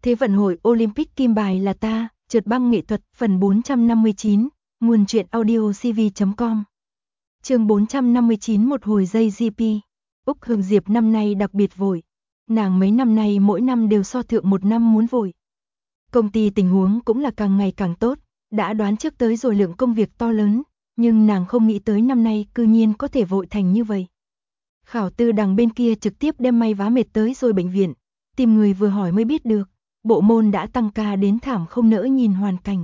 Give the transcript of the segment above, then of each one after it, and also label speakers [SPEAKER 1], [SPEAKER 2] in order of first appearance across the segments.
[SPEAKER 1] Thế vận hội Olympic kim bài là ta, trượt băng nghệ thuật, phần 459, nguồn truyện audio cv.com. Chương 459, một hồi dây GP. Úc Hồng Diệp năm nay đặc biệt vội. Nàng mấy năm nay mỗi năm đều so thượng một năm muốn vội. Công ty tình huống cũng là càng ngày càng tốt, đã đoán trước tới rồi lượng công việc to lớn, nhưng nàng không nghĩ tới năm nay cư nhiên có thể vội thành như vậy. Khảo Tư Đằng bên kia trực tiếp đem may vá mệt tới rồi bệnh viện, tìm người vừa hỏi mới biết được, bộ môn đã tăng ca đến thảm không nỡ nhìn hoàn cảnh.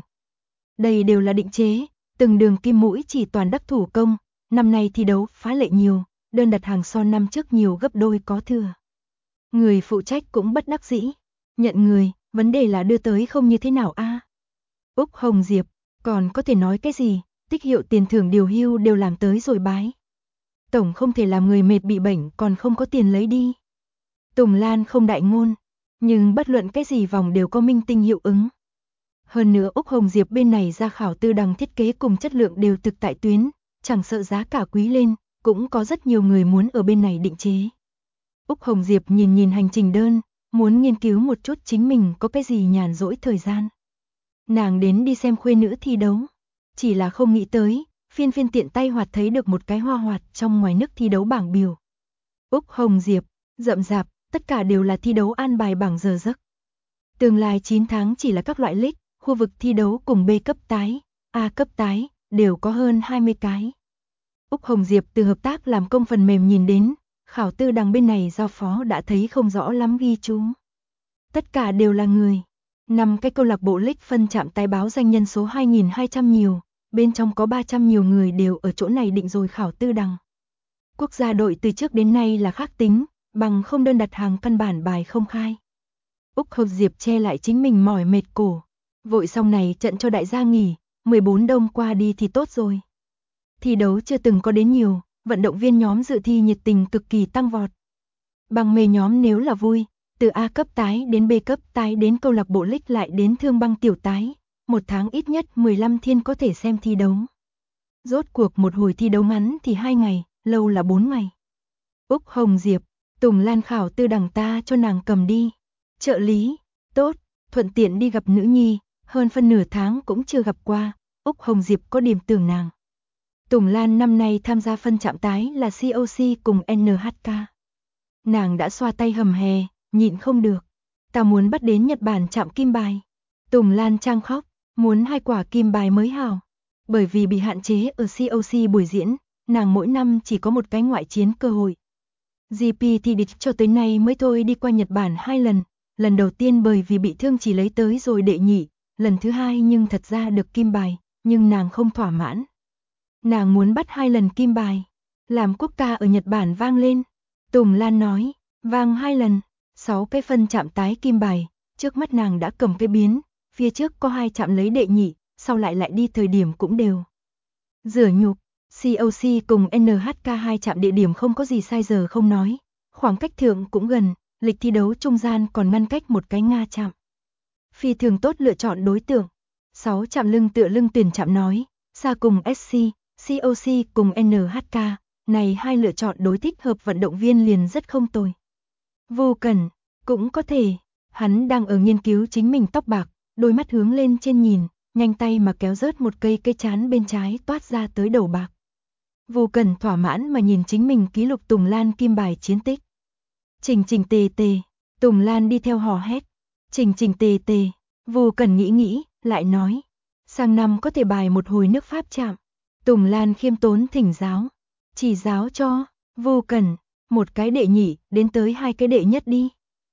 [SPEAKER 1] Đây đều là định chế, từng đường kim mũi chỉ toàn đắc thủ công, năm nay thi đấu phá lệ nhiều, đơn đặt hàng so năm trước nhiều gấp đôi có thừa. Người phụ trách cũng bất đắc dĩ, nhận người, vấn đề là đưa tới không như thế nào a. Úc Hồng Diệp, còn có thể nói cái gì, tích hiệu tiền thưởng điều hưu đều làm tới rồi bái. Tổng không thể làm người mệt bị bệnh còn không có tiền lấy đi. Tùng Lan không đại ngôn, nhưng bất luận cái gì vòng đều có minh tinh hiệu ứng. Hơn nữa Úc Hồng Diệp bên này ra Khảo Tư Đằng thiết kế cùng chất lượng đều thực tại tuyến, chẳng sợ giá cả quý lên, cũng có rất nhiều người muốn ở bên này định chế. Úc Hồng Diệp nhìn hành trình đơn, muốn nghiên cứu một chút chính mình có cái gì nhàn rỗi thời gian. Nàng đến đi xem khuê nữ thi đấu, chỉ là không nghĩ tới, phiên tiện tay hoạt thấy được một cái hoa hoạt trong ngoài nước thi đấu bảng biểu. Úc Hồng Diệp, rậm rạp, tất cả đều là thi đấu an bài bảng giờ giấc. Tương lai 9 tháng chỉ là các loại league, khu vực thi đấu cùng B cấp tái, A cấp tái, đều có hơn 20 cái. Úc Hồng Diệp từ hợp tác làm công phần mềm nhìn đến, Khảo Tư Đằng bên này giao phó đã thấy không rõ lắm ghi chú. Tất cả đều là người. 5 cái câu lạc bộ league phân trạm tái báo danh nhân số 2.200 nhiều, bên trong có 300 nhiều người đều ở chỗ này định rồi Khảo Tư Đằng. Quốc gia đội từ trước đến nay là khác tính, bằng không đơn đặt hàng căn bản bài không khai. Úc Hồng Diệp che lại chính mình mỏi mệt cổ. Vội xong này trận cho đại gia nghỉ, 14 đông qua đi thì tốt rồi. Thi đấu chưa từng có đến nhiều, vận động viên nhóm dự thi nhiệt tình cực kỳ tăng vọt. Băng mê nhóm nếu là vui, từ A cấp tái đến B cấp tái đến câu lạc bộ league lại đến thương băng tiểu tái, một tháng ít nhất 15 thiên có thể xem thi đấu. Rốt cuộc một hồi thi đấu ngắn thì 2 ngày, lâu là 4 ngày. Úc Hồng Diệp, Tùng Lan Khảo Tư Đằng ta cho nàng cầm đi. Trợ lý, tốt, thuận tiện đi gặp nữ nhi, hơn phân nửa tháng cũng chưa gặp qua, Úc Hồng Diệp có điểm tưởng nàng. Tùng Lan năm nay tham gia phân trạm tái là COC cùng NHK. Nàng đã xoa tay hầm hè, nhịn không được. Ta muốn bắt đến Nhật Bản trạm kim bài. Tùng Lan trang khóc, muốn 2 quả kim bài mới hảo. Bởi vì bị hạn chế ở COC buổi diễn, nàng mỗi năm chỉ có một cái ngoại chiến cơ hội. GP thì địch cho tới nay mới thôi đi qua Nhật Bản 2 lần. Lần đầu tiên bởi vì bị thương chỉ lấy tới rồi đệ nhị, lần thứ 2 nhưng thật ra được kim bài, nhưng nàng không thỏa mãn. Nàng muốn bắt 2 lần kim bài, làm quốc ca ở Nhật Bản vang lên. Tùng Lan nói, vang 2 lần, 6 cái phân trạm tái kim bài, trước mắt nàng đã cầm cái biến, phía trước có 2 trạm lấy đệ nhị, sau lại đi thời điểm cũng đều. Rửa nhục, COC cùng NHK 2 trạm địa điểm không có gì sai giờ không nói, khoảng cách thượng cũng gần, lịch thi đấu trung gian còn ngăn cách một cái Nga trạm. Phi thường tốt lựa chọn đối tượng, 6 trạm lưng tựa lưng tuyển trạm nói, xa cùng SC, COC cùng NHK, này 2 lựa chọn đối thích hợp vận động viên liền rất không tồi. Vô Cẩn, cũng có thể, hắn đang ở nghiên cứu chính mình tóc bạc, đôi mắt hướng lên trên nhìn, nhanh tay mà kéo rớt một cây chán bên trái toát ra tới đầu bạc. Vô Cẩn thỏa mãn mà nhìn chính mình ký lục Tùng Lan kim bài chiến tích. Trình tề tề, Tùng Lan đi theo hò hét. Trình tề tề, Vô Cẩn nghĩ, lại nói. Sang năm có thể bài một hồi nước Pháp chạm. Tùng Lan khiêm tốn thỉnh giáo. Chỉ giáo cho, Vô Cẩn, một cái đệ nhị, đến tới 2 cái đệ nhất đi.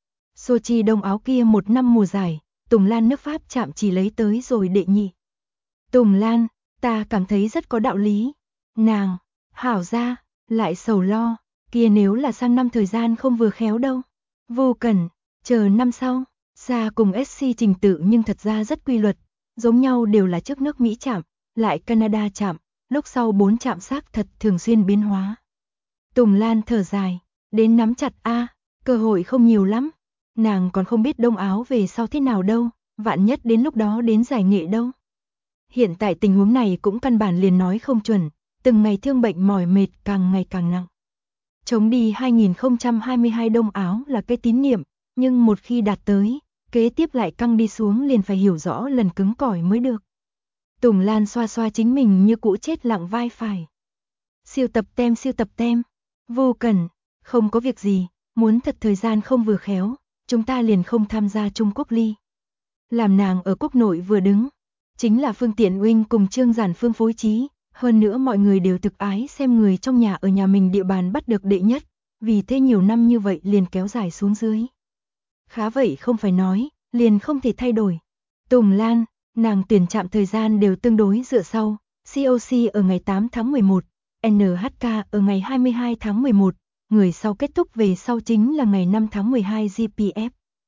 [SPEAKER 1] Sochi Đông Áo kia một năm mùa giải, Tùng Lan nước Pháp chạm chỉ lấy tới rồi đệ nhị. Tùng Lan, ta cảm thấy rất có đạo lý. Nàng, hảo ra, lại sầu lo, kia nếu là sang năm thời gian không vừa khéo đâu. Vô Cẩn, chờ năm sau, xa cùng SC trình tự nhưng thật ra rất quy luật, giống nhau đều là trước nước Mỹ chạm, lại Canada chạm, lúc sau 4 chạm xác thật thường xuyên biến hóa. Tùng Lan thở dài, đến nắm chặt cơ hội không nhiều lắm. Nàng còn không biết Đông Áo về sau thế nào đâu, vạn nhất đến lúc đó đến giải nghệ đâu. Hiện tại tình huống này cũng căn bản liền nói không chuẩn, từng ngày thương bệnh mỏi mệt càng ngày càng nặng. Chống đi 2022 Đông Áo là cái tín niệm, nhưng một khi đạt tới, kế tiếp lại căng đi xuống liền phải hiểu rõ lần cứng cỏi mới được. Tùng Lan xoa xoa chính mình như cũ chết lặng vai phải. Siêu tập tem. Vô Cẩn, không có việc gì, muốn thật thời gian không vừa khéo, chúng ta liền không tham gia Trung Quốc ly. Làm nàng ở quốc nội vừa đứng, chính là Phương Tiện Uynh cùng Trương Giản Phương phối trí, hơn nữa mọi người đều thực ái xem người trong nhà ở nhà mình địa bàn bắt được đệ nhất, vì thế nhiều năm như vậy liền kéo dài xuống dưới. Khá vậy không phải nói, liền không thể thay đổi. Tùng Lan, nàng tuyển chạm thời gian đều tương đối dựa sau, COC ở ngày 8 tháng 11, NHK ở ngày 22 tháng 11, người sau kết thúc về sau chính là ngày 5 tháng 12 GPF.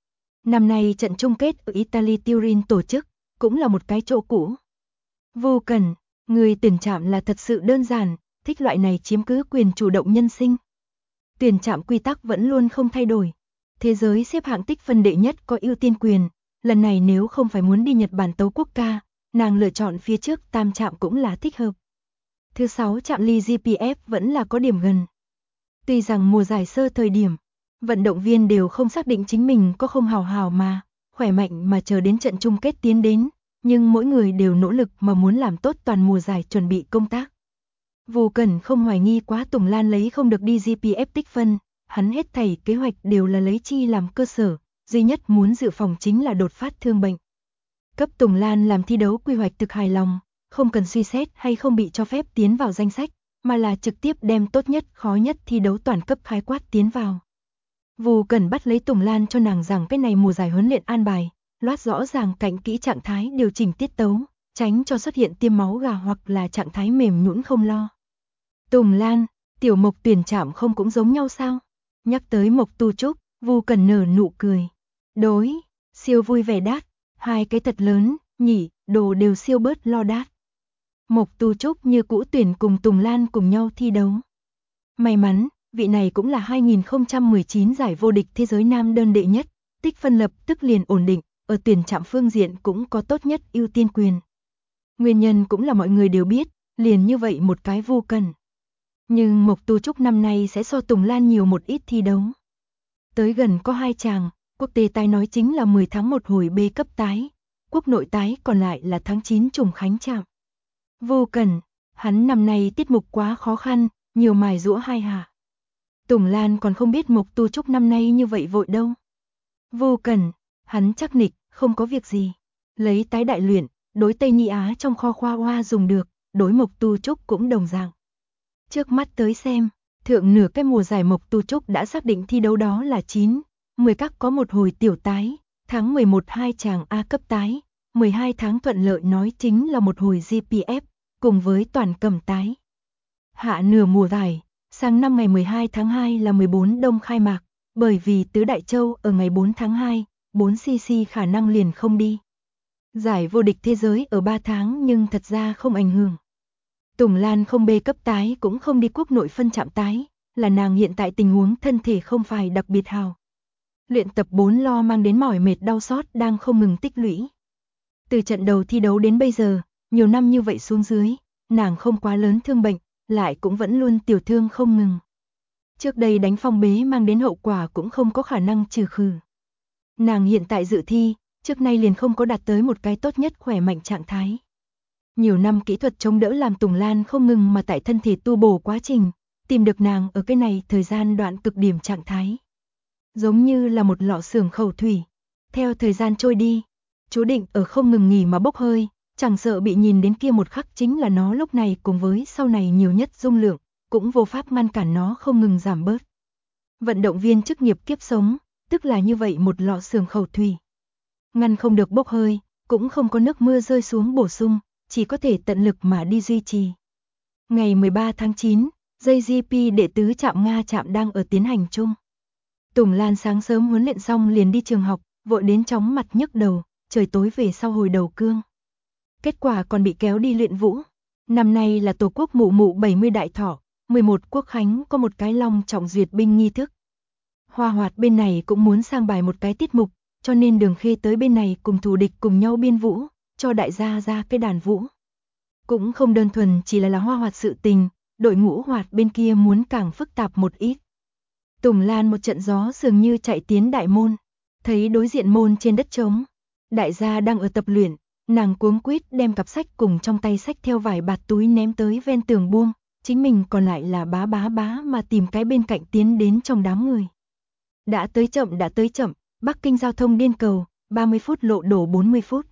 [SPEAKER 1] Năm nay trận chung kết ở Italy Turin tổ chức, cũng là một cái chỗ cũ. Vô Cẩn, người tuyển chạm là thật sự đơn giản, thích loại này chiếm cứ quyền chủ động nhân sinh. Tuyển chạm quy tắc vẫn luôn không thay đổi. Thế giới xếp hạng tích phân đệ nhất có ưu tiên quyền, lần này nếu không phải muốn đi Nhật Bản tấu quốc ca, nàng lựa chọn phía trước tam trạm cũng là thích hợp. Thứ 6 trạm ly GPF vẫn là có điểm gần. Tuy rằng mùa giải sơ thời điểm, vận động viên đều không xác định chính mình có không hào mà, khỏe mạnh mà chờ đến trận chung kết tiến đến, nhưng mỗi người đều nỗ lực mà muốn làm tốt toàn mùa giải chuẩn bị công tác. Vô Cẩn không hoài nghi quá Tùng Lan lấy không được đi GPF tích phân, hắn hết thảy kế hoạch đều là lấy chi làm cơ sở, duy nhất muốn dự phòng chính là đột phát thương bệnh. Cấp Tùng Lan làm thi đấu quy hoạch thực hài lòng, không cần suy xét hay không bị cho phép tiến vào danh sách, mà là trực tiếp đem tốt nhất khó nhất thi đấu toàn cấp khái quát tiến vào. Vô Cẩn bắt lấy Tùng Lan cho nàng rằng cái này mùa giải huấn luyện an bài, loát rõ ràng cạnh kỹ trạng thái điều chỉnh tiết tấu, tránh cho xuất hiện tiêm máu gà hoặc là trạng thái mềm nhũn không lo. Tùng Lan, Tiểu Mộc tuyển trạm không cũng giống nhau sao? Nhắc tới Mộc Tu Trúc, Vô Cẩn nở nụ cười. Đối, siêu vui vẻ đát, hai cái thật lớn, nhỉ, đồ đều siêu bớt lo đát. Mộc Tu Trúc như cũ tuyển cùng Tùng Lan cùng nhau thi đấu. May mắn, vị này cũng là 2019 giải vô địch thế giới nam đơn đệ nhất, tích phân lập tức liền ổn định, ở tuyển trạm phương diện cũng có tốt nhất ưu tiên quyền. Nguyên nhân cũng là mọi người đều biết, liền như vậy một cái Vô Cẩn. Nhưng Mộc Tu Trúc năm nay sẽ so Tùng Lan nhiều một ít thi đấu. Tới gần có 2 chàng, quốc tế tái nói chính là 10 tháng 1 hồi B cấp tái, quốc nội tái còn lại là tháng 9 trùng khánh trạm. Vô Cẩn, hắn năm nay tiết mục quá khó khăn, nhiều mài giũa hai hạ. Tùng Lan còn không biết Mộc Tu Trúc năm nay như vậy vội đâu. Vô Cẩn, hắn chắc nịch, không có việc gì. Lấy tái đại luyện, đối Tây Nhi Á trong kho khoa hoa dùng được, đối Mộc Tu Trúc cũng đồng dạng. Trước mắt tới xem, thượng nửa cái mùa giải Mộc Tu Trúc đã xác định thi đấu đó là 9, 10 các có một hồi tiểu tái, tháng 11 2 chàng A cấp tái, 12 tháng thuận lợi nói chính là một hồi GPF, cùng với toàn cầm tái. Hạ nửa mùa giải, sang năm ngày 12 tháng 2 là 14 đông khai mạc, bởi vì Tứ Đại Châu ở ngày 4 tháng 2, 4cc khả năng liền không đi. Giải vô địch thế giới ở 3 tháng nhưng thật ra không ảnh hưởng. Tùng Lan không B cấp tái cũng không đi quốc nội phân trạm tái, là nàng hiện tại tình huống thân thể không phải đặc biệt hào. Luyện tập 4 lo mang đến mỏi mệt đau xót đang không ngừng tích lũy. Từ trận đầu thi đấu đến bây giờ, nhiều năm như vậy xuống dưới, nàng không quá lớn thương bệnh, lại cũng vẫn luôn tiểu thương không ngừng. Trước đây đánh phong bế mang đến hậu quả cũng không có khả năng trừ khử. Nàng hiện tại dự thi, trước nay liền không có đạt tới một cái tốt nhất khỏe mạnh trạng thái. Nhiều năm kỹ thuật chống đỡ làm Tùng Lan không ngừng mà tại thân thể tu bổ quá trình, tìm được nàng ở cái này thời gian đoạn cực điểm trạng thái. Giống như là một lọ xưởng khẩu thủy. Theo thời gian trôi đi, chú định ở không ngừng nghỉ mà bốc hơi, chẳng sợ bị nhìn đến kia một khắc chính là nó lúc này cùng với sau này nhiều nhất dung lượng, cũng vô pháp ngăn cản nó không ngừng giảm bớt. Vận động viên chức nghiệp kiếp sống, tức là như vậy một lọ xưởng khẩu thủy. Ngăn không được bốc hơi, cũng không có nước mưa rơi xuống bổ sung, chỉ có thể tận lực mà đi duy trì. Ngày 13 tháng 9, JGP đệ tứ trạm Nga trạm đang ở tiến hành chung. Tùng Lan sáng sớm huấn luyện xong liền đi trường học, vội đến chóng mặt nhức đầu, trời tối về sau hồi đầu cương. Kết quả còn bị kéo đi luyện vũ. Năm nay là Tổ quốc mụ mụ 70 đại thọ, 11 quốc khánh có một cái long trọng duyệt binh nghi thức. Hoa Hoạt bên này cũng muốn sang bài một cái tiết mục, cho nên Đường Khê tới bên này cùng thù địch cùng nhau biên vũ, cho đại gia ra cái đàn vũ. Cũng không đơn thuần chỉ là Hoa Hoạt sự tình, đội ngũ Hoạt bên kia muốn càng phức tạp một ít. Tùng Lan một trận gió dường như chạy tiến đại môn. Thấy đối diện môn trên đất trống, đại gia đang ở tập luyện, nàng cuống quýt đem cặp sách cùng trong tay sách theo vài bạt túi ném tới ven tường buông, chính mình còn lại là bá mà tìm cái bên cạnh tiến đến trong đám người. Đã tới chậm, Bắc Kinh giao thông điên cầu, 30 phút lộ đổ 40 phút.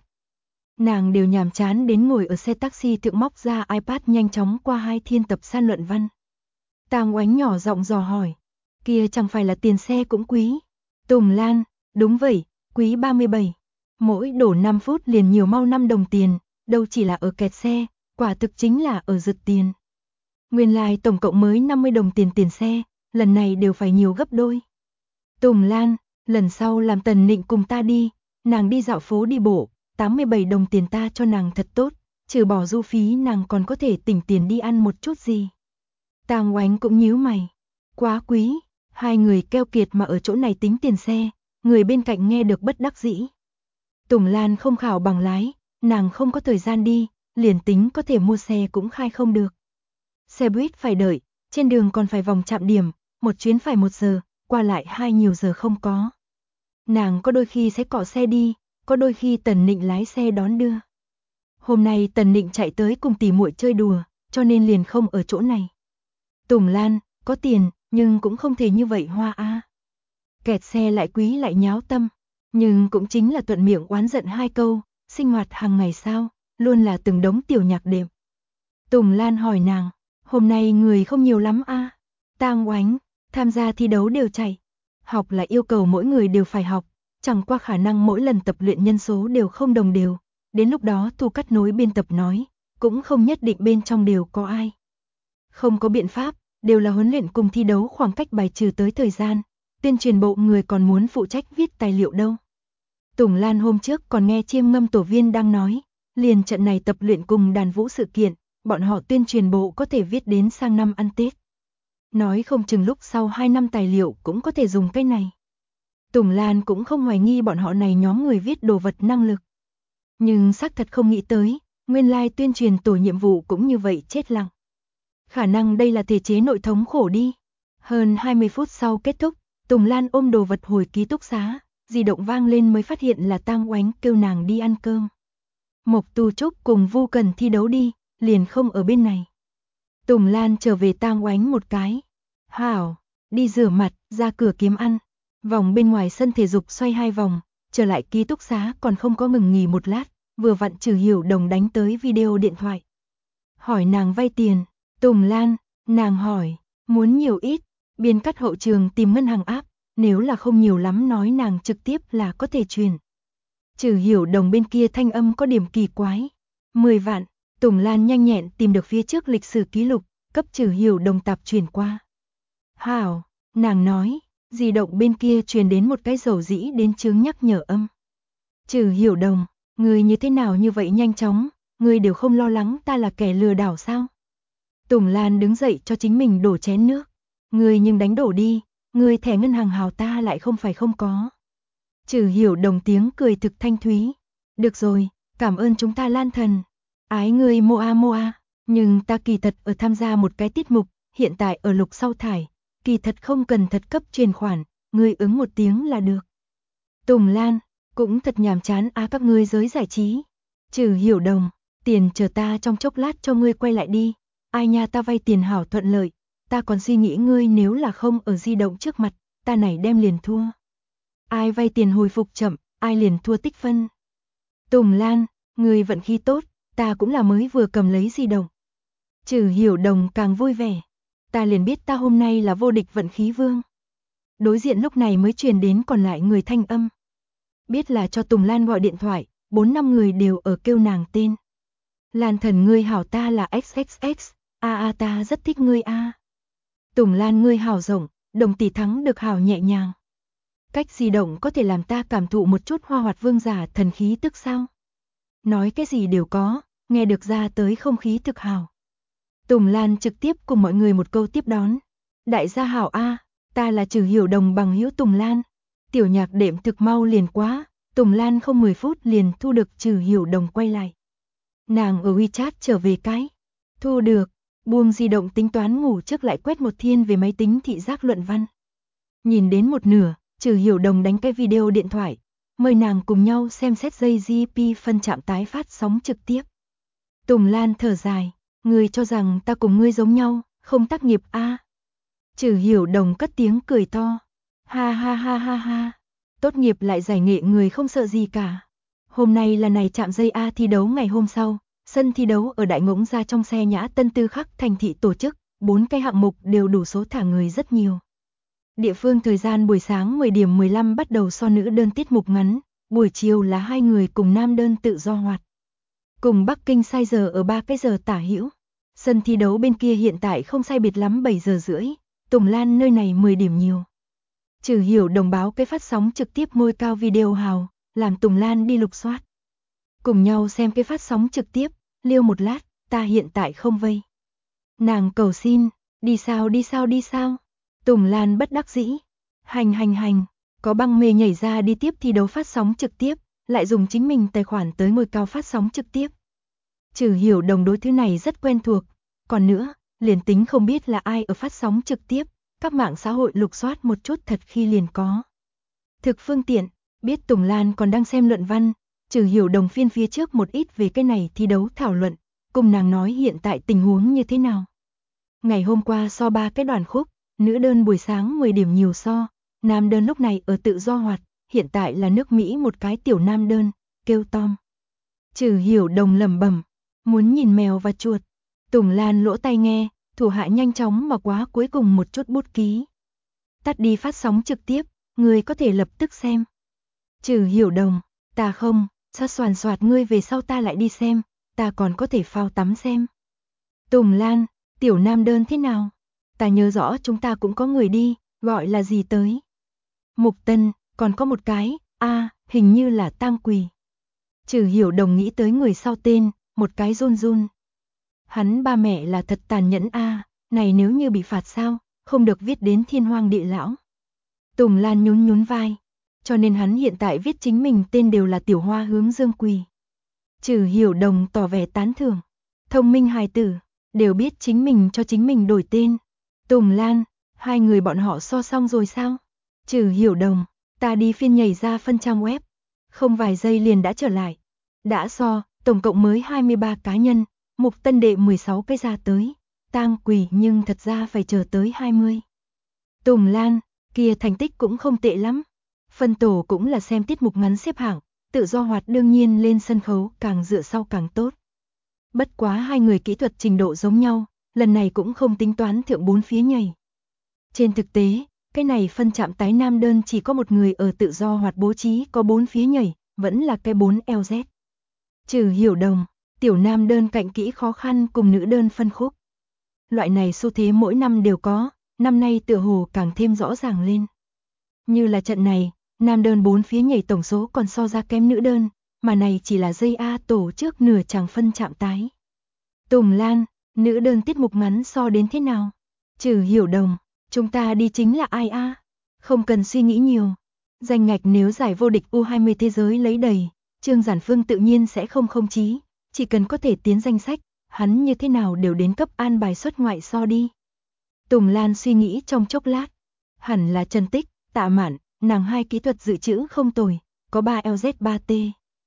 [SPEAKER 1] Nàng đều nhàm chán đến ngồi ở xe taxi thượng móc ra iPad nhanh chóng qua 2 thiên tập san luận văn. Tang Oánh nhỏ giọng dò hỏi, kia chẳng phải là tiền xe cũng quý. Tùng Lan, đúng vậy, quý 37. Mỗi đổ 5 phút liền nhiều mau 5 đồng tiền, đâu chỉ là ở kẹt xe, quả thực chính là ở rực tiền. Nguyên lai tổng cộng mới 50 đồng tiền xe, lần này đều phải nhiều gấp đôi. Tùng Lan, lần sau làm Tần Nịnh cùng ta đi, nàng đi dạo phố đi bộ, 87 đồng tiền ta cho nàng thật tốt, trừ bỏ du phí nàng còn có thể tỉnh tiền đi ăn một chút gì. Tang Oánh cũng nhíu mày, quá quý, hai người keo kiệt mà ở chỗ này tính tiền xe, người bên cạnh nghe được bất đắc dĩ. Tùng Lan không khảo bằng lái, nàng không có thời gian đi, liền tính có thể mua xe cũng khai không được. Xe buýt phải đợi, trên đường còn phải vòng trạm điểm, một chuyến phải 1 giờ, qua lại 2 nhiều giờ không có. Nàng có đôi khi sẽ cọ xe đi, có đôi khi Tần Nịnh lái xe đón đưa. Hôm nay Tần Nịnh chạy tới cùng tỉ muội chơi đùa, cho nên liền không ở chỗ này. Tùng Lan, có tiền, nhưng cũng không thể như vậy hoa a. Kẹt xe lại quý lại nháo tâm, nhưng cũng chính là thuận miệng oán giận 2 câu, sinh hoạt hàng ngày sao, luôn là từng đống tiểu nhạc đệm. Tùng Lan hỏi nàng, hôm nay người không nhiều lắm a? Tang Oánh, tham gia thi đấu đều chạy. Học là yêu cầu mỗi người đều phải học, chẳng qua khả năng mỗi lần tập luyện nhân số đều không đồng đều, đến lúc đó Thu Cắt nối biên tập nói, cũng không nhất định bên trong đều có ai. Không có biện pháp, đều là huấn luyện cùng thi đấu khoảng cách bài trừ tới thời gian, tuyên truyền bộ người còn muốn phụ trách viết tài liệu đâu. Tùng Lan hôm trước còn nghe Chiêm Ngâm tổ viên đang nói, liền trận này tập luyện cùng đàn vũ sự kiện, bọn họ tuyên truyền bộ có thể viết đến sang năm ăn Tết. Nói không chừng lúc sau 2 năm tài liệu cũng có thể dùng cái này. Tùng Lan cũng không hoài nghi bọn họ này nhóm người viết đồ vật năng lực. Nhưng xác thật không nghĩ tới, nguyên lai tuyên truyền tổ nhiệm vụ cũng như vậy chết lặng. Khả năng đây là thể chế nội thống khổ đi. Hơn 20 phút sau kết thúc, Tùng Lan ôm đồ vật hồi ký túc xá, di động vang lên mới phát hiện là Tang Oánh kêu nàng đi ăn cơm. Mộc Tu Trúc cùng Vu Cần thi đấu đi, liền không ở bên này. Tùng Lan trở về Tang Oánh một cái. Hảo, đi rửa mặt, ra cửa kiếm ăn. Vòng bên ngoài sân thể dục xoay 2 vòng, trở lại ký túc xá còn không có ngừng nghỉ một lát, vừa vặn Trừ Hiểu Đồng đánh tới video điện thoại. Hỏi nàng vay tiền, Tùng Lan, nàng hỏi, muốn nhiều ít, biên cắt hậu trường tìm ngân hàng áp, nếu là không nhiều lắm nói nàng trực tiếp là có thể truyền. Trừ Hiểu Đồng bên kia thanh âm có điểm kỳ quái. 10 vạn, Tùng Lan nhanh nhẹn tìm được phía trước lịch sử ký lục, cấp Trừ Hiểu Đồng tạp truyền qua. Hảo, nàng nói, di động bên kia truyền đến một cái dầu dĩ đến chướng nhắc nhở âm. Trừ Hiểu Đồng, người như thế nào như vậy nhanh chóng, người đều không lo lắng ta là kẻ lừa đảo sao? Tùng Lan đứng dậy cho chính mình đổ chén nước. Người nhưng đánh đổ đi, người thẻ ngân hàng hào ta lại không phải không có. Trừ Hiểu Đồng tiếng cười thực thanh thúy. Được rồi, cảm ơn chúng ta Lan thần. Ái người moa, nhưng ta kỳ thật ở tham gia một cái tiết mục, hiện tại ở lục sau thải, kỳ thật không cần thật cấp truyền khoản, người ứng một tiếng là được. Tùng Lan, cũng thật nhàm chán các ngươi giới giải trí. Trừ Hiểu Đồng, tiền chờ ta trong chốc lát cho ngươi quay lại đi. Ai nha ta vay tiền hảo thuận lợi, ta còn suy nghĩ ngươi nếu là không ở di động trước mặt, ta này đem liền thua. Ai vay tiền hồi phục chậm, ai liền thua tích phân. Tùng Lan, ngươi vận khí tốt, ta cũng là mới vừa cầm lấy di động. Trừ Hiểu Đồng càng vui vẻ, ta liền biết ta hôm nay là vô địch vận khí vương. Đối diện lúc này mới truyền đến còn lại người thanh âm. Biết là cho Tùng Lan gọi điện thoại, 4-5 người đều ở kêu nàng tên. Lan thần ngươi hảo ta là XXX, ta rất thích ngươi a. Tùng Lan ngươi hảo rộng, Đồng tỷ thắng được hảo nhẹ nhàng. Cách di động có thể làm ta cảm thụ một chút hoa hoạt vương giả thần khí tức sao? Nói cái gì đều có, nghe được ra tới không khí thực hảo. Tùng Lan trực tiếp cùng mọi người một câu tiếp đón. Đại gia hảo a, ta là Trừ Hiểu Đồng bằng hữu Tùng Lan. Tiểu nhạc đệm thực mau liền quá, Tùng Lan không 10 phút liền thu được Trừ Hiểu Đồng quay lại. Nàng ở WeChat trở về cái. Thu được, buông di động tính toán ngủ trước lại quét một thiên về máy tính thị giác luận văn. Nhìn đến một nửa, Trừ Hiểu Đồng đánh cái video điện thoại, mời nàng cùng nhau xem xét dây GP phân trạm tái phát sóng trực tiếp. Tùng Lan thở dài, ngươi cho rằng ta cùng ngươi giống nhau, không tác nghiệp a? Trừ Hiểu Đồng cất tiếng cười to. Ha ha ha ha ha. Tốt nghiệp lại giải nghệ người không sợ gì cả. Hôm nay là này chạm dây A thi đấu ngày hôm sau, sân thi đấu ở Đại Ngỗng ra trong xe Nhã Tân Tư Khắc thành thị tổ chức, 4 cái hạng mục đều đủ số thả người rất nhiều. Địa phương thời gian buổi sáng 10 điểm 15 bắt đầu so nữ đơn tiết mục ngắn, buổi chiều là 2 người cùng nam đơn tự do hoạt. Cùng Bắc Kinh sai giờ ở 3 cái giờ tả hữu. Sân thi đấu bên kia hiện tại không sai biệt lắm 7 giờ rưỡi, Tùng Lan nơi này 10 điểm nhiều. Trừ Hiểu Đồng báo cái phát sóng trực tiếp ngôi cao video hào, làm Tùng Lan đi lục soát. Cùng nhau xem cái phát sóng trực tiếp, liêu một lát, ta hiện tại không vây. Nàng cầu xin, đi sao đi sao đi sao. Tùng Lan bất đắc dĩ. Hành, có băng mê nhảy ra đi tiếp thi đấu phát sóng trực tiếp, lại dùng chính mình tài khoản tới ngôi cao phát sóng trực tiếp. Trừ Hiểu Đồng đối thứ này rất quen thuộc, còn nữa, liền tính không biết là ai ở phát sóng trực tiếp, các mạng xã hội lục soát một chút thật khi liền có. Thực phương tiện, biết Tùng Lan còn đang xem luận văn, Trừ Hiểu Đồng phiên phía trước một ít về cái này thi đấu thảo luận, cùng nàng nói hiện tại tình huống như thế nào. Ngày hôm qua so 3 cái đoàn khúc, nữ đơn buổi sáng 10 điểm nhiều so, nam đơn lúc này ở tự do hoạt, hiện tại là nước Mỹ một cái tiểu nam đơn, kêu Tom. Trừ Hiểu Đồng lẩm bẩm, muốn nhìn mèo và chuột. Tùng Lan lỗ tai nghe, thủ hạ nhanh chóng mà quá cuối cùng một chút bút ký. Tắt đi phát sóng trực tiếp, người có thể lập tức xem. Trừ Hiểu Đồng, ta không, sao soàn soạt ngươi về sau ta lại đi xem, ta còn có thể phao tắm xem. Tùng Lan, tiểu nam đơn thế nào? Ta nhớ rõ chúng ta cũng có người đi, gọi là gì tới? Mục Tân, còn có một cái, hình như là Tang Quỳ. Trừ Hiểu Đồng nghĩ tới người sau tên, một cái run run. Hắn ba mẹ là thật tàn nhẫn này nếu như bị phạt sao, không được viết đến thiên hoang địa lão. Tùng Lan nhún vai, cho nên hắn hiện tại viết chính mình tên đều là Tiểu Hoa Hướng Dương Quỳ. Trừ Hiểu Đồng tỏ vẻ tán thưởng, thông minh hài tử, đều biết chính mình cho chính mình đổi tên. Tùng Lan, hai người bọn họ so xong rồi sao? Trừ Hiểu Đồng, ta đi phiên nhảy ra phân trang web, không vài giây liền đã trở lại. Đã so, tổng cộng mới 23 cá nhân, Mục Tân đệ 16 cái ra tới, Tang Quỳ nhưng thật ra phải chờ tới 20. Tùng Lan, kia thành tích cũng không tệ lắm. Phân tổ cũng là xem tiết mục ngắn xếp hạng, tự do hoạt đương nhiên lên sân khấu càng dựa sau càng tốt. Bất quá hai người kỹ thuật trình độ giống nhau, lần này cũng không tính toán thượng 4 phía nhảy. Trên thực tế, cái này phân trạm tái nam đơn chỉ có một người ở tự do hoạt bố trí có 4 phía nhảy, vẫn là cái 4 LZ. Trừ Hiểu Đồng, tiểu nam đơn cạnh kỹ khó khăn cùng nữ đơn phân khúc. Loại này xu thế mỗi năm đều có, năm nay tựa hồ càng thêm rõ ràng lên. Như là trận này, nam đơn 4 phía nhảy tổng số còn so ra kém nữ đơn, mà này chỉ là dây A tổ trước nửa chàng phân trạm tái. Tùng Lan, nữ đơn tiết mục ngắn so đến thế nào? Trừ Hiểu Đồng, chúng ta đi chính là ai a? Không cần suy nghĩ nhiều. Danh ngạch nếu giải vô địch U20 thế giới lấy đầy, Trương Giản Phương tự nhiên sẽ không chí, chỉ cần có thể tiến danh sách, hắn như thế nào đều đến cấp an bài xuất ngoại so đi. Tùng Lan suy nghĩ trong chốc lát, hẳn là Trần Tích, Tạ Mạn, nàng hai kỹ thuật dự trữ không tồi, có 3 LZ 3T.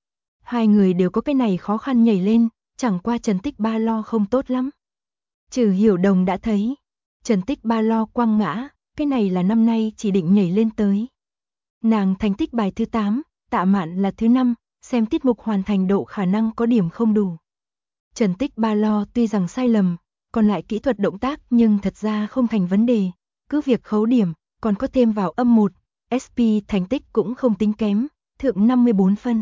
[SPEAKER 1] Hai người đều có cái này khó khăn nhảy lên, chẳng qua Trần Tích ba lo không tốt lắm. Trừ Hiểu Đồng đã thấy, Trần Tích ba lo quăng ngã, cái này là năm nay chỉ định nhảy lên tới. Nàng thành tích bài thứ 8, Tạ Mạn là thứ 5, xem tiết mục hoàn thành độ khả năng có điểm không đủ. Trần Tích ba lo tuy rằng sai lầm, còn lại kỹ thuật động tác nhưng thật ra không thành vấn đề, cứ việc khấu điểm, còn có thêm vào âm 1, SP thành tích cũng không tính kém, thượng 54 phân.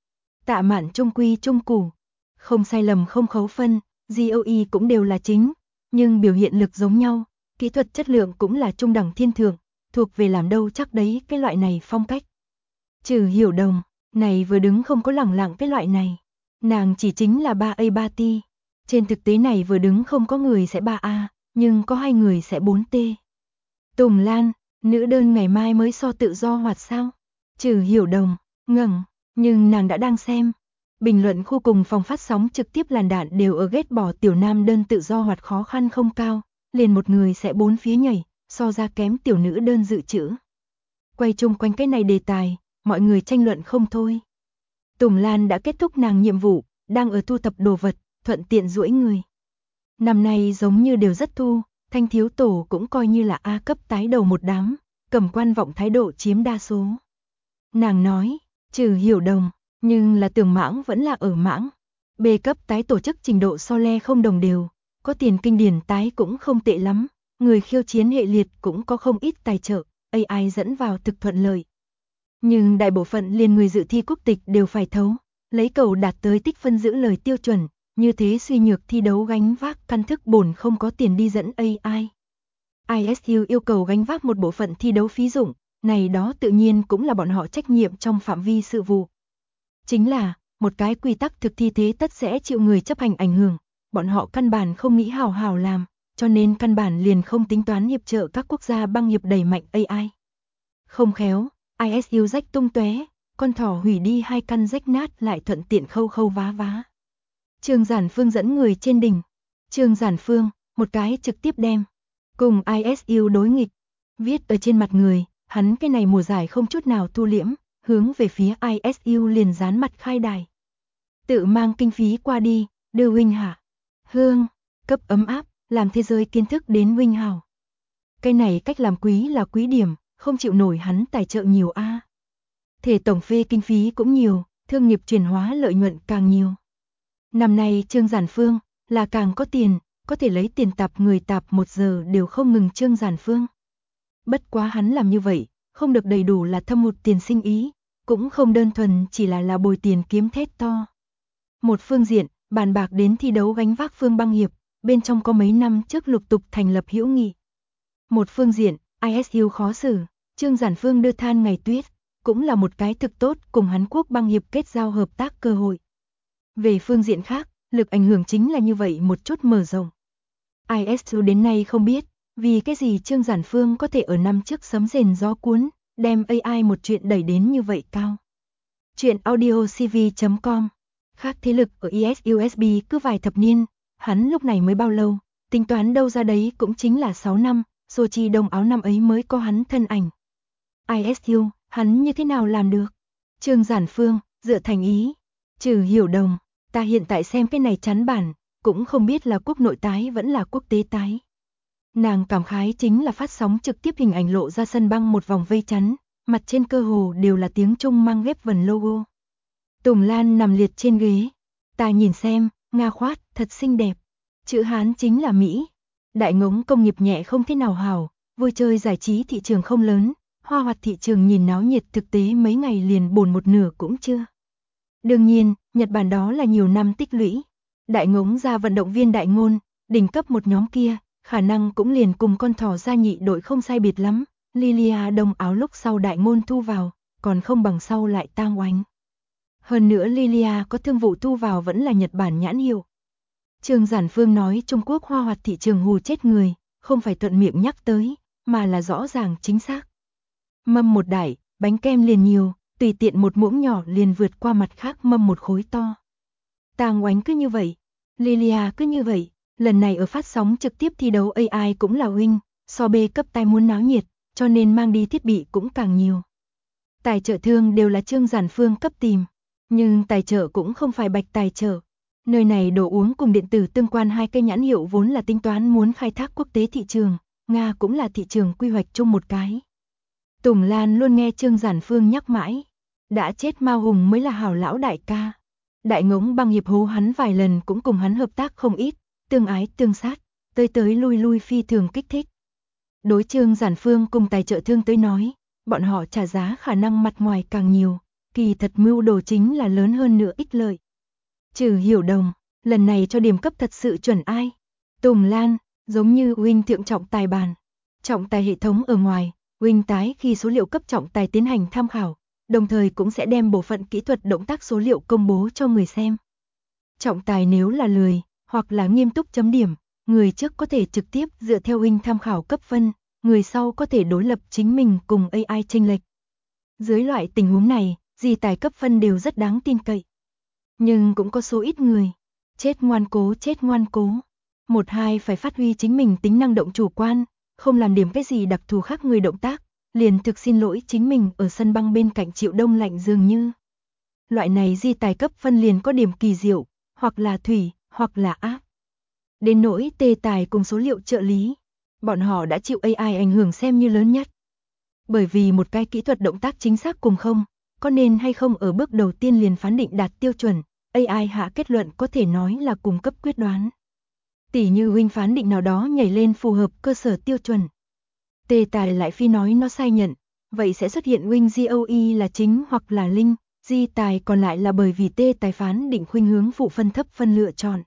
[SPEAKER 1] Tạ Mạn trung quy trung củ, không sai lầm không khấu phân, GOE cũng đều là chính, nhưng biểu hiện lực giống nhau, kỹ thuật chất lượng cũng là trung đẳng thiên thượng, thuộc về làm đâu chắc đấy cái loại này phong cách. Trừ Hiểu Đồng, này vừa đứng không có lẳng lặng cái loại này, nàng chỉ chính là 3A 3T, trên thực tế này vừa đứng không có người sẽ 3A, nhưng có 2 người sẽ 4T. Tùng Lan, nữ đơn ngày mai mới so tự do hoạt sao? Trừ Hiểu Đồng, ngẩng, nhưng nàng đã đang xem. Bình luận khu cùng phòng phát sóng trực tiếp làn đạn đều ở ghét bỏ tiểu nam đơn tự do hoạt khó khăn không cao, liền một người sẽ 4 phía nhảy, so ra kém tiểu nữ đơn dự trữ. Quay chung quanh cái này đề tài, mọi người tranh luận không thôi. Tùng Lan đã kết thúc nàng nhiệm vụ, đang ở thu thập đồ vật, thuận tiện duỗi người. Năm nay giống như đều rất thu, Thanh thiếu tổ cũng coi như là A cấp tái đầu một đám, Cẩm Quan Vọng thái độ chiếm đa số. Nàng nói, trừ Hiểu Đồng, nhưng là Tưởng Mãng vẫn là ở Mãng. B cấp tái tổ chức trình độ so le không đồng đều, có tiền kinh điển tái cũng không tệ lắm, người khiêu chiến hệ liệt cũng có không ít tài trợ, AI dẫn vào thực thuận lợi. Nhưng đại bộ phận liền người dự thi quốc tịch đều phải thấu, lấy cầu đạt tới tích phân giữ lời tiêu chuẩn, như thế suy nhược thi đấu gánh vác căn thức bổn không có tiền đi dẫn AI. ISU yêu cầu gánh vác một bộ phận thi đấu phí dụng, này đó tự nhiên cũng là bọn họ trách nhiệm trong phạm vi sự vụ. Chính là, một cái quy tắc thực thi thế tất sẽ chịu người chấp hành ảnh hưởng, bọn họ căn bản không nghĩ hào hào làm, cho nên căn bản liền không tính toán hiệp trợ các quốc gia băng hiệp đẩy mạnh AI. Không khéo, ISU rách tung tóe, con thỏ hủy đi 2 căn rách nát lại thuận tiện khâu khâu vá vá. Trương Giản Phương dẫn người trên đỉnh. Trương Giản Phương, một cái trực tiếp đem cùng ISU đối nghịch, viết ở trên mặt người, hắn cái này mùa giải không chút nào thu liễm, hướng về phía ISU liền dán mặt khai đài. Tự mang kinh phí qua đi, đưa huynh hạ. Hương, cấp ấm áp, làm thế giới kiến thức đến huynh hào. Cái này cách làm quý là quý điểm, không chịu nổi hắn tài trợ nhiều a. Thể tổng phê kinh phí cũng nhiều, thương nghiệp chuyển hóa lợi nhuận càng nhiều. Năm nay Trương Giản Phương là càng có tiền, có thể lấy tiền tạp người tạp 1 giờ đều không ngừng Trương Giản Phương. Bất quá hắn làm như vậy, không được đầy đủ là thâm hụt tiền sinh ý, cũng không đơn thuần chỉ là bồi tiền kiếm thét to. Một phương diện, bàn bạc đến thi đấu gánh vác Phương băng hiệp, bên trong có mấy năm trước lục tục thành lập hữu nghị. Một phương diện, ISU khó xử, Trương Giản Phương đưa than ngày tuyết, cũng là một cái thực tốt cùng Hàn Quốc băng hiệp kết giao hợp tác cơ hội. Về phương diện khác, lực ảnh hưởng chính là như vậy một chút mở rộng. ISU đến nay không biết, vì cái gì Trương Giản Phương có thể ở năm trước sấm rền gió cuốn, đem AI một chuyện đẩy đến như vậy cao. Chuyện audiocv.com. Khác thế lực ở ISUSB cứ vài thập niên, hắn lúc này mới bao lâu, tính toán đâu ra đấy cũng chính là 6 năm, Sochi Đông Áo năm ấy mới có hắn thân ảnh. ISU, hắn như thế nào làm được? Trương Giản Phương, dựa thành ý. Trừ Hiểu Đồng, ta hiện tại xem cái này chắn bản, cũng không biết là quốc nội tái vẫn là quốc tế tái. Nàng cảm khái chính là phát sóng trực tiếp hình ảnh lộ ra sân băng một vòng vây chắn, mặt trên cơ hồ đều là tiếng Trung mang ghép vần logo. Tùng Lan nằm liệt trên ghế. Ta nhìn xem, Nga khoát, thật xinh đẹp. Chữ Hán chính là Mỹ. Đại Ngỗng công nghiệp nhẹ không thế nào hảo, vui chơi giải trí thị trường không lớn, hoa hoạt thị trường nhìn náo nhiệt thực tế mấy ngày liền bồn một nửa cũng chưa. Đương nhiên, Nhật Bản đó là nhiều năm tích lũy. Đại Ngỗng ra vận động viên đại ngôn, đỉnh cấp một nhóm kia, khả năng cũng liền cùng con thỏ gia nhị đội không sai biệt lắm. Lilia Đông Áo lúc sau đại ngôn thu vào, còn không bằng sau lại tang oánh. Hơn nữa Lilia có thương vụ thu vào vẫn là Nhật Bản nhãn hiệu. Trương Giản Phương nói Trung Quốc hoa hoạt thị trường hù chết người, không phải thuận miệng nhắc tới, mà là rõ ràng chính xác. Mâm một đại, bánh kem liền nhiều, tùy tiện một muỗng nhỏ liền vượt qua mặt khác mâm một khối to. Tang oánh cứ như vậy, Lilia cứ như vậy, lần này ở phát sóng trực tiếp thi đấu AI cũng là huynh, so B cấp tai muốn náo nhiệt, cho nên mang đi thiết bị cũng càng nhiều. Tài trợ thương đều là Trương Giản Phương cấp tìm, nhưng tài trợ cũng không phải bạch tài trợ. Nơi này đồ uống cùng điện tử tương quan hai cây nhãn hiệu vốn là tính toán muốn khai thác quốc tế thị trường, Nga cũng là thị trường quy hoạch chung một cái. Tùng Lan luôn nghe Trương Giản Phương nhắc mãi, đã chết Mao Hùng mới là hảo lão đại ca. Đại Ngỗng băng hiệp hố hắn vài lần cũng cùng hắn hợp tác không ít, tương ái tương sát, tới lui lui phi thường kích thích. Đối Trương Giản Phương cùng tài trợ thương tới nói, bọn họ trả giá khả năng mặt ngoài càng nhiều, kỳ thật mưu đồ chính là lớn hơn nữa ích lợi. Trừ Hiểu Đồng, lần này cho điểm cấp thật sự chuẩn ai? Tùng Lan, giống như huynh thượng trọng tài bàn. Trọng tài hệ thống ở ngoài, huynh tái khi số liệu cấp trọng tài tiến hành tham khảo, đồng thời cũng sẽ đem bộ phận kỹ thuật động tác số liệu công bố cho người xem. Trọng tài nếu là lười, hoặc là nghiêm túc chấm điểm, người trước có thể trực tiếp dựa theo huynh tham khảo cấp phân, người sau có thể đối lập chính mình cùng AI chênh lệch. Dưới loại tình huống này, gì tài cấp phân đều rất đáng tin cậy. Nhưng cũng có số ít người, chết ngoan cố. Một hai phải phát huy chính mình tính năng động chủ quan, không làm điểm cái gì đặc thù khác người động tác, liền thực xin lỗi chính mình ở sân băng bên cạnh chịu đông lạnh dường như. Loại này di tài cấp phân liền có điểm kỳ diệu, hoặc là thủy, hoặc là áp. Đến nỗi tê tài cùng số liệu trợ lý, bọn họ đã chịu AI ảnh hưởng xem như lớn nhất. Bởi vì một cái kỹ thuật động tác chính xác cùng không, có nên hay không ở bước đầu tiên liền phán định đạt tiêu chuẩn, AI hạ kết luận có thể nói là cung cấp quyết đoán. Tỉ như huynh phán định nào đó nhảy lên phù hợp cơ sở tiêu chuẩn. Tê tài lại phi nói nó sai nhận, vậy sẽ xuất hiện huynh GOE là chính hoặc là linh, di tài còn lại là bởi vì tê tài phán định khuynh hướng phụ phân thấp phân lựa chọn.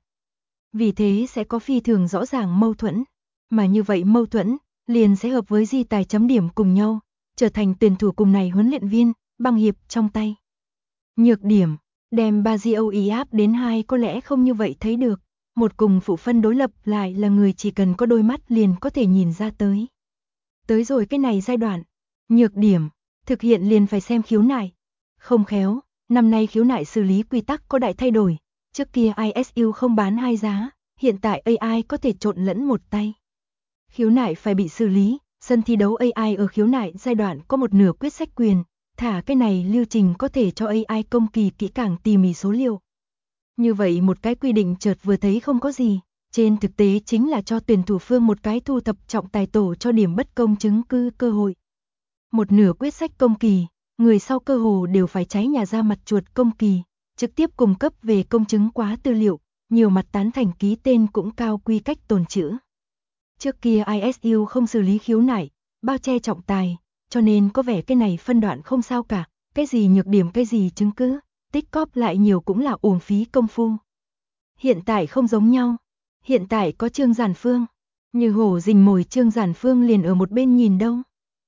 [SPEAKER 1] Vì thế sẽ có phi thường rõ ràng mâu thuẫn, mà như vậy mâu thuẫn liền sẽ hợp với di tài chấm điểm cùng nhau, trở thành tuyển thủ cùng này huấn luyện viên, băng hiệp trong tay. Nhược điểm, đem 3 GOE áp đến 2 có lẽ không như vậy thấy được, một cùng phụ phân đối lập lại là người chỉ cần có đôi mắt liền có thể nhìn ra tới. Tới rồi cái này giai đoạn, nhược điểm, thực hiện liền phải xem khiếu nại. Không khéo, năm nay khiếu nại xử lý quy tắc có đại thay đổi, trước kia ISU không bán hai giá, hiện tại AI có thể trộn lẫn một tay. Khiếu nại phải bị xử lý, sân thi đấu AI ở khiếu nại giai đoạn có một nửa quyết sách quyền, thả cái này lưu trình có thể cho AI công kỳ kỹ càng tỉ mỉ số liệu. Như vậy một cái quy định chợt vừa thấy không có gì, trên thực tế chính là cho tuyển thủ phương một cái thu thập trọng tài tổ cho điểm bất công chứng cứ cơ hội. Một nửa quyết sách công kỳ, người sau cơ hồ đều phải cháy nhà ra mặt chuột công kỳ, trực tiếp cung cấp về công chứng quá tư liệu, nhiều mặt tán thành ký tên cũng cao quy cách tồn trữ. Trước kia ISU không xử lý khiếu nại, bao che trọng tài, cho nên có vẻ cái này phân đoạn không sao cả, cái gì nhược điểm cái gì chứng cứ, tích cóp lại nhiều cũng là uổng phí công phu. Hiện tại không giống nhau, hiện tại có Trương Giản Phương, như hổ rình mồi Trương Giản Phương liền ở một bên nhìn đâu.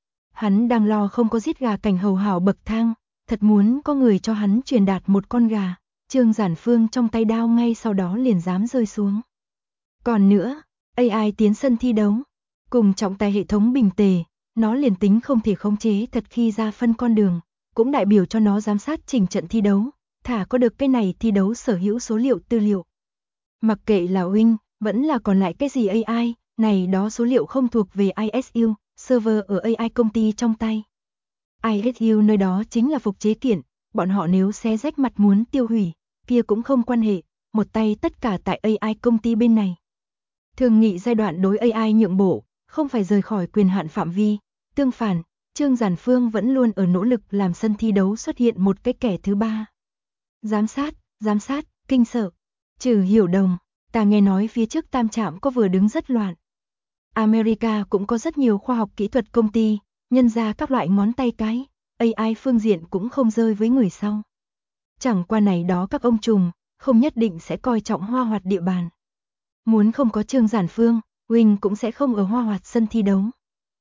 [SPEAKER 1] Hắn đang lo không có giết gà cảnh hầu hảo bậc thang, thật muốn có người cho hắn truyền đạt một con gà, Trương Giản Phương trong tay đao ngay sau đó liền dám rơi xuống. Còn nữa, AI tiến sân thi đấu, cùng trọng tài hệ thống bình tề, nó liền tính không thể khống chế thật khi ra phân con đường, cũng đại biểu cho nó giám sát trình trận thi đấu, thả có được cái này thi đấu sở hữu số liệu tư liệu. Mặc kệ là huynh, vẫn là còn lại cái gì AI, này đó số liệu không thuộc về ISU, server ở AI công ty trong tay. ISU nơi đó chính là phục chế kiện, bọn họ nếu xé rách mặt muốn tiêu hủy, kia cũng không quan hệ, một tay tất cả tại AI công ty bên này. Thường nghị giai đoạn đối AI nhượng bộ, không phải rời khỏi quyền hạn phạm vi, tương phản, Trương Giản Phương vẫn luôn ở nỗ lực làm sân thi đấu xuất hiện một cái kẻ thứ ba. Giám sát, kinh sợ, trừ hiểu đồng, ta nghe nói phía trước tam trạm có vừa đứng rất loạn. America cũng có rất nhiều khoa học kỹ thuật công ty, nhân ra các loại ngón tay cái, AI phương diện cũng không rơi với người sau. Chẳng qua này đó các ông trùm, không nhất định sẽ coi trọng Hoa Hoạt địa bàn. Muốn không có Trương Giản Phương, Huynh cũng sẽ không ở Hoa Hoạt sân thi đấu.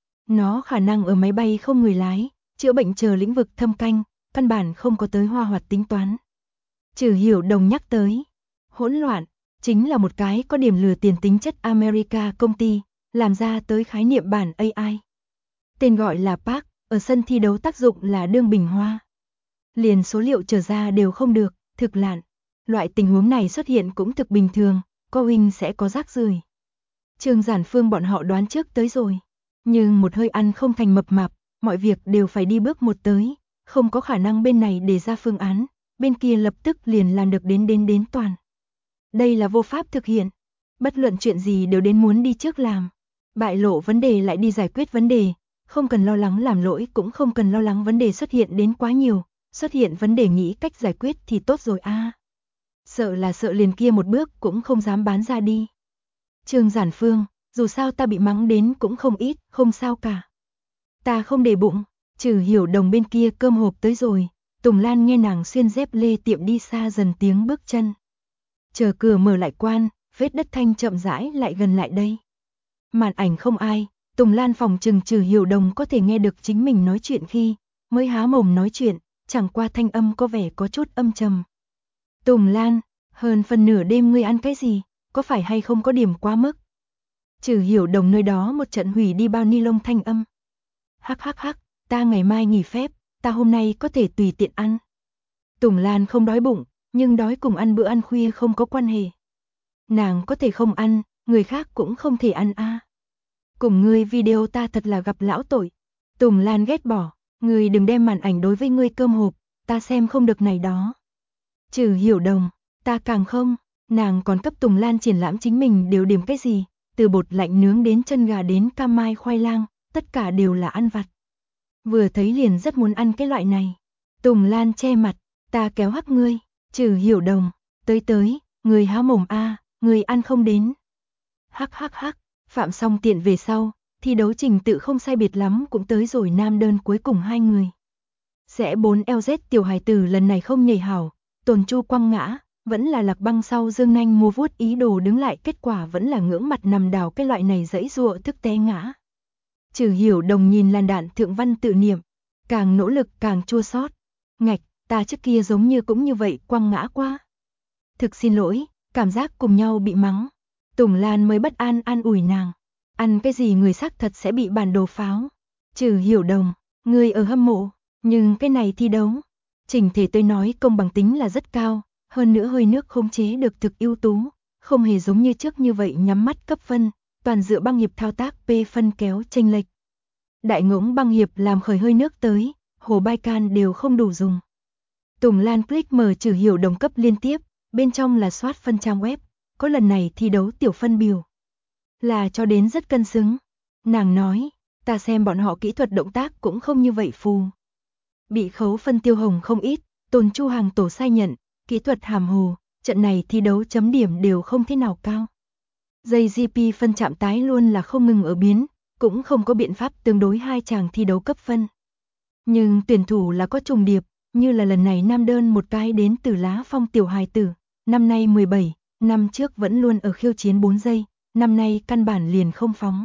[SPEAKER 1] Nó khả năng ở máy bay không người lái, chữa bệnh chờ lĩnh vực thâm canh, căn bản không có tới Hoa Hoạt tính toán. Trừ hiểu đồng nhắc tới, hỗn loạn, chính là một cái có điểm lừa tiền tính chất America công ty, làm ra tới khái niệm bản AI. Tên gọi là Park, ở sân thi đấu tác dụng là đương bình hoa. Liền số liệu trở ra đều không được, thực lạn. Loại tình huống này xuất hiện cũng thực bình thường, có huynh sẽ có rác rưởi. Trương Giản Phương bọn họ đoán trước tới rồi, nhưng một hơi ăn không thành mập mạp, mọi việc đều phải đi bước một tới, không có khả năng bên này đề ra phương án, bên kia lập tức liền làm được đến toàn. Đây là vô pháp thực hiện, bất luận chuyện gì đều đến muốn đi trước làm, bại lộ vấn đề lại đi giải quyết vấn đề, không cần lo lắng làm lỗi cũng không cần lo lắng vấn đề xuất hiện đến quá nhiều, xuất hiện vấn đề nghĩ cách giải quyết thì tốt rồi a. Sợ là sợ liền kia một bước cũng không dám bán ra đi. Trương Giản Phương, dù sao ta bị mắng đến cũng không ít, không sao cả. Ta không để bụng, trừ hiểu đồng bên kia cơm hộp tới rồi, Tùng Lan nghe nàng xuyên dép lê tiệm đi xa dần tiếng bước chân. Chờ cửa mở lại quan, vết đất thanh chậm rãi lại gần lại đây. Màn ảnh không ai, Tùng Lan phòng trừng trừ hiểu đồng có thể nghe được chính mình nói chuyện khi mới há mồm nói chuyện, chẳng qua thanh âm có vẻ có chút âm trầm. Tùng Lan, hơn phần nửa đêm ngươi ăn cái gì, có phải hay không có điểm quá mức? Trừ hiểu đồng nơi đó một trận hủy đi bao ni lông thanh âm. Hắc, ta ngày mai nghỉ phép, ta hôm nay có thể tùy tiện ăn. Tùng Lan không đói bụng, nhưng đói cùng ăn bữa ăn khuya không có quan hệ. Nàng có thể không ăn, người khác cũng không thể ăn a. Cùng ngươi video ta thật là gặp lão tội. Tùng Lan ghét bỏ, ngươi đừng đem màn ảnh đối với ngươi cơm hộp, ta xem không được này đó. Trừ Hiểu Đồng, ta càng không, nàng còn cấp Tùng Lan triển lãm chính mình đều điểm cái gì, từ bột lạnh nướng đến chân gà đến cam mai khoai lang, tất cả đều là ăn vặt. Vừa thấy liền rất muốn ăn cái loại này. Tùng Lan che mặt, ta kéo hắc ngươi, Trừ Hiểu Đồng, tới, người há mồm a, người ăn không đến. Hắc, phạm xong tiện về sau, thi đấu trình tự không sai biệt lắm cũng tới rồi nam đơn cuối cùng hai người. Sẽ 4LZ tiểu hài tử lần này không nhảy hảo, Tồn Chu quăng ngã, vẫn là Lạc Băng sau dương nanh mua vuốt ý đồ đứng lại, kết quả vẫn là ngưỡng mặt nằm đảo cái loại này dãy dụa thức té ngã. Trừ Hiểu Đồng nhìn làn đạn thượng văn tự niệm, càng nỗ lực càng chua xót. Ngạch, ta trước kia giống như cũng như vậy quăng ngã qua. Thực xin lỗi, cảm giác cùng nhau bị mắng. Tùng Lan mới bất an an ủi nàng. Ăn cái gì người xác thật sẽ bị bản đồ pháo. Trừ Hiểu Đồng, người ở hâm mộ, nhưng cái này thi đấu. Chỉnh thể tôi nói công bằng tính là rất cao, hơn nữa hơi nước khống chế được thực ưu tú, không hề giống như trước như vậy nhắm mắt cấp phân, toàn dựa băng hiệp thao tác P phân kéo chênh lệch. Đại ngỗng băng hiệp làm khởi hơi nước tới, hồ bay can đều không đủ dùng. Tùng Lan click mở Trừ Hiểu Đồng cấp liên tiếp, bên trong là soát phân trang web, có lần này thi đấu tiểu phân biểu. Là cho đến rất cân xứng. Nàng nói, ta xem bọn họ kỹ thuật động tác cũng không như vậy phù. Bị khấu phân Tiêu Hồng không ít, Tồn Chu hàng tổ sai nhận, kỹ thuật hàm hồ, trận này thi đấu chấm điểm đều không thế nào cao. Dây GP phân chạm tái luôn là không ngừng ở biến, cũng không có biện pháp tương đối hai chàng thi đấu cấp phân. Nhưng tuyển thủ là có trùng điệp, như là lần này nam đơn một cái đến từ Lá Phong tiểu hài tử, năm nay 17, năm trước vẫn luôn ở khiêu chiến 4 giây, năm nay căn bản liền không phóng.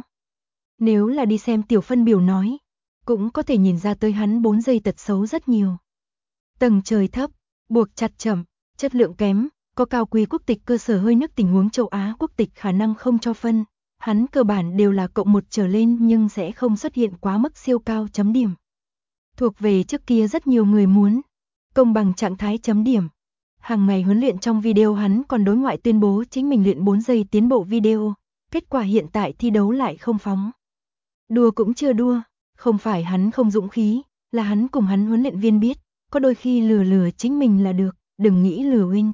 [SPEAKER 1] Nếu là đi xem tiểu phân biểu nói, cũng có thể nhìn ra tới hắn 4 giây tật xấu rất nhiều. Tầng trời thấp, buộc chặt chậm, chất lượng kém, có cao quý quốc tịch cơ sở hơi nước tình huống châu Á quốc tịch khả năng không cho phân, hắn cơ bản đều là cộng 1 trở lên nhưng sẽ không xuất hiện quá mức siêu cao chấm điểm. Thuộc về trước kia rất nhiều người muốn công bằng trạng thái chấm điểm. Hàng ngày huấn luyện trong video hắn còn đối ngoại tuyên bố chính mình luyện 4 giây tiến bộ video, kết quả hiện tại thi đấu lại không phóng. Đua cũng chưa đua, không phải hắn không dũng khí, là hắn cùng hắn huấn luyện viên biết, có đôi khi lừa chính mình là được, đừng nghĩ lừa huynh.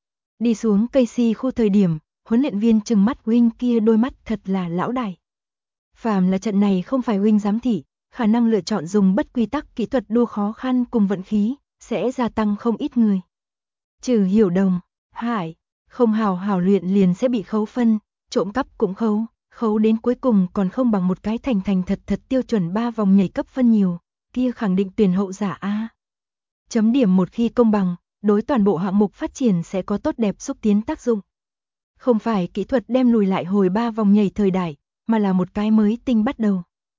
[SPEAKER 1] Đi xuống cây si khu thời điểm, huấn luyện viên trừng mắt huynh kia đôi mắt thật là lão đại. Phàm là trận này không phải huynh giám thị, khả năng lựa chọn dùng bất quy tắc kỹ thuật đua khó khăn cùng vận khí, sẽ gia tăng không ít người. Trừ Hiểu Đồng, Hải, không hào luyện liền sẽ bị khấu phân, trộm cắp cũng khấu đến cuối cùng còn không bằng một cái thành thật tiêu chuẩn 3 vòng nhảy cấp phân nhiều, kia khẳng định tuyển hậu giả a. Chấm điểm một khi công bằng, đối toàn bộ hạng mục phát triển sẽ có tốt đẹp xúc tiến tác dụng. Không phải kỹ thuật đem lùi lại hồi 3 vòng nhảy thời đại, mà là một cái mới tinh bắt đầu.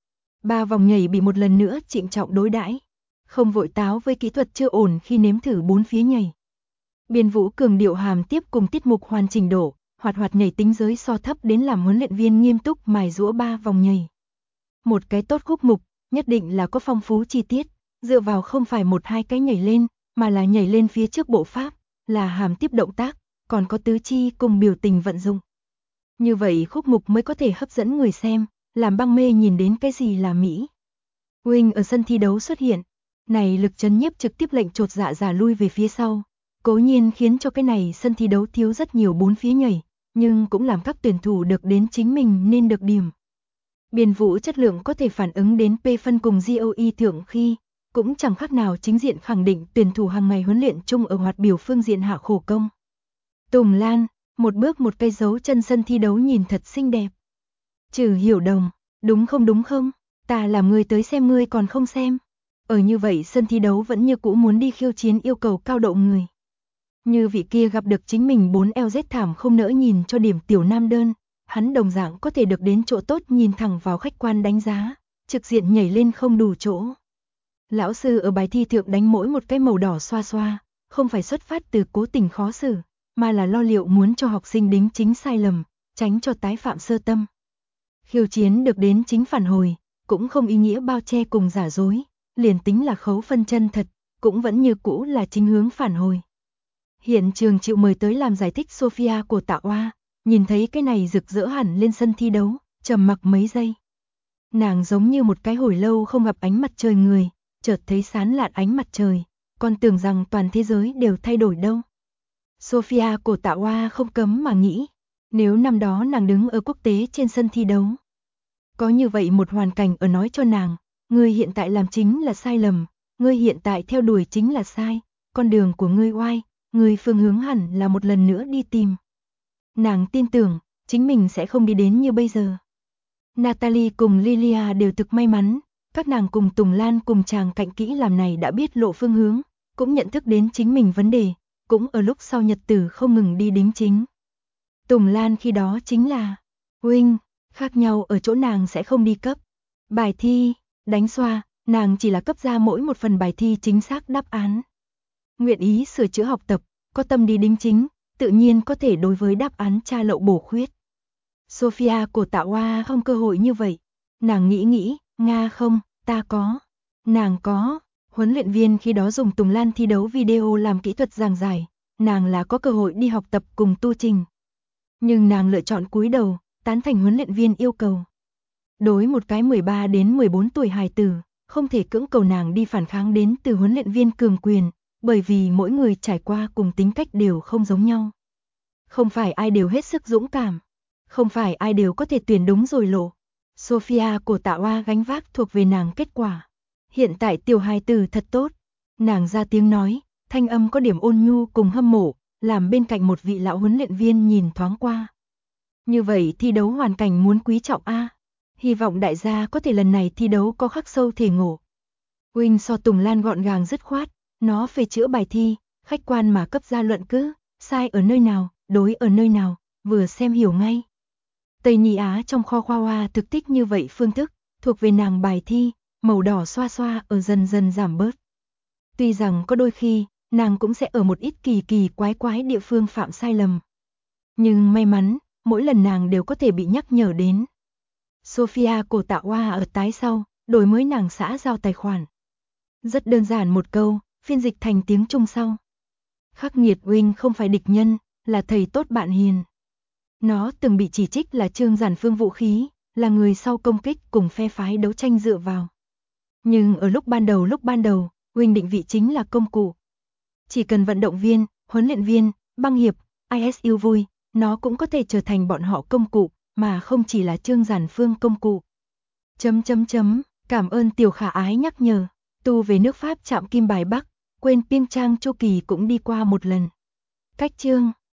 [SPEAKER 1] 3 vòng nhảy bị một lần nữa trịnh trọng đối đãi, không vội táo với kỹ thuật chưa ổn khi nếm thử 4 phía nhảy. Biên Vũ cường điệu hàm tiếp cùng tiết mục hoàn chỉnh độ, hoạt nhảy tính giới so thấp đến làm huấn luyện viên nghiêm túc mài giũa 3 vòng nhảy. Một cái tốt khúc mục, nhất định là có phong phú chi tiết, dựa vào không phải 1-2 cái nhảy lên, mà là nhảy lên phía trước bộ pháp, là hàm tiếp động tác, còn có tứ chi cùng biểu tình vận dụng. Như vậy khúc mục mới có thể hấp dẫn người xem, làm băng mê nhìn đến cái gì là Mỹ. Wing ở sân thi đấu xuất hiện, này lực chấn nhiếp trực tiếp lệnh chột dạ giả lui về phía sau. Cố nhiên khiến cho cái này sân thi đấu thiếu rất nhiều 4 phía nhảy, nhưng cũng làm các tuyển thủ được đến chính mình nên được điểm. Biên Vũ chất lượng có thể phản ứng đến P phân cùng GOE thượng khi, cũng chẳng khác nào chính diện khẳng định tuyển thủ hàng ngày huấn luyện chung ở hoạt biểu phương diện hạ khổ công. Tùng Lan, một bước một cây dấu chân sân thi đấu nhìn thật xinh đẹp. Trừ Hiểu Đồng, đúng không, ta làm người tới xem ngươi còn không xem. Ở như vậy sân thi đấu vẫn như cũ muốn đi khiêu chiến yêu cầu cao độ người. Như vị kia gặp được chính mình 4LZ thảm không nỡ nhìn cho điểm tiểu nam đơn, hắn đồng dạng có thể được đến chỗ tốt nhìn thẳng vào khách quan đánh giá, trực diện nhảy lên không đủ chỗ. Lão sư ở bài thi thượng đánh mỗi một cái màu đỏ xoa, không phải xuất phát từ cố tình khó xử, mà là lo liệu muốn cho học sinh đính chính sai lầm, tránh cho tái phạm sơ tâm. Khiêu chiến được đến chính phản hồi, cũng không ý nghĩa bao che cùng giả dối, liền tính là khấu phân chân thật, cũng vẫn như cũ là chính hướng phản hồi. Hiện trường chịu mời tới làm giải thích Sophia của Tạ Oa, nhìn thấy cái này rực rỡ hẳn lên sân thi đấu, trầm mặc mấy giây. Nàng giống như một cái hồi lâu không gặp ánh mặt trời người, chợt thấy sáng lạn ánh mặt trời, còn tưởng rằng toàn thế giới đều thay đổi đâu. Sophia Cổ Tạ Oa không cấm mà nghĩ, nếu năm đó nàng đứng ở quốc tế trên sân thi đấu, có như vậy một hoàn cảnh ở nói cho nàng, ngươi hiện tại làm chính là sai lầm, ngươi hiện tại theo đuổi chính là sai, con đường của ngươi oai, ngươi phương hướng hẳn là một lần nữa đi tìm. Nàng tin tưởng, chính mình sẽ không đi đến như bây giờ. Natalie cùng Lilia đều thực may mắn, các nàng cùng Tùng Lan cùng chàng cạnh kỹ làm này đã biết lộ phương hướng, cũng nhận thức đến chính mình vấn đề, cũng ở lúc sau nhật tử không ngừng đi đính chính. Tùng Lan khi đó chính là, huynh, khác nhau ở chỗ nàng sẽ không đi cấp. Bài thi, đánh xoa, nàng chỉ là cấp ra mỗi một phần bài thi chính xác đáp án. Nguyện ý sửa chữa học tập, có tâm đi đính chính, tự nhiên có thể đối với đáp án tra lậu bổ khuyết. Sophia Cổ Tạ Oa không cơ hội như vậy. Nàng nghĩ, Nga không, ta có. Nàng có. Huấn luyện viên khi đó dùng Tùng Lan thi đấu video làm kỹ thuật giảng giải, nàng là có cơ hội đi học tập cùng tu trình. Nhưng nàng lựa chọn cúi đầu, tán thành huấn luyện viên yêu cầu. Đối một cái 13 đến 14 tuổi hài tử, không thể cưỡng cầu nàng đi phản kháng đến từ huấn luyện viên cường quyền, bởi vì mỗi người trải qua cùng tính cách đều không giống nhau. Không phải ai đều hết sức dũng cảm, không phải ai đều có thể tuyển đúng rồi lộ. Sophia Cổ Tạ Oa gánh vác thuộc về nàng kết quả. Hiện tại tiểu hài tử thật tốt. Nàng ra tiếng nói, thanh âm có điểm ôn nhu cùng hâm mộ, làm bên cạnh một vị lão huấn luyện viên nhìn thoáng qua. Như vậy thi đấu hoàn cảnh muốn quý trọng a. Hy vọng đại gia có thể lần này thi đấu có khắc sâu thể ngộ. Huynh so Tùng Lan gọn gàng dứt khoát, nó phê chữa bài thi, khách quan mà cấp ra luận cứ, sai ở nơi nào, đối ở nơi nào, vừa xem hiểu ngay. Tây Ni Á trong kho khoa hoa thực tích như vậy phương thức, thuộc về nàng bài thi, màu đỏ xoa xoa ở dần dần giảm bớt. Tuy rằng có đôi khi, nàng cũng sẽ ở một ít kỳ quái địa phương phạm sai lầm. Nhưng may mắn, mỗi lần nàng đều có thể bị nhắc nhở đến. Sophia Cổ Tạ Oa ở tái sau, đổi mới nàng xã giao tài khoản. Rất đơn giản một câu, phiên dịch thành tiếng Trung sau. Khắc nghiệt huynh không phải địch nhân, là thầy tốt bạn hiền. Nó từng bị chỉ trích là Trương Giản Phương vũ khí, là người sau công kích cùng phe phái đấu tranh dựa vào. Nhưng ở lúc ban đầu, huynh định vị chính là công cụ. Chỉ cần vận động viên, huấn luyện viên, băng hiệp, ISU vui, nó cũng có thể trở thành bọn họ công cụ, mà không chỉ là Trương Giản Phương công cụ. Cảm ơn tiểu khả ái nhắc nhở, tu về nước Pháp Trạm Kim Bài Bắc, quên Piêng Trang Chu Kỳ cũng đi qua một lần. Cách chương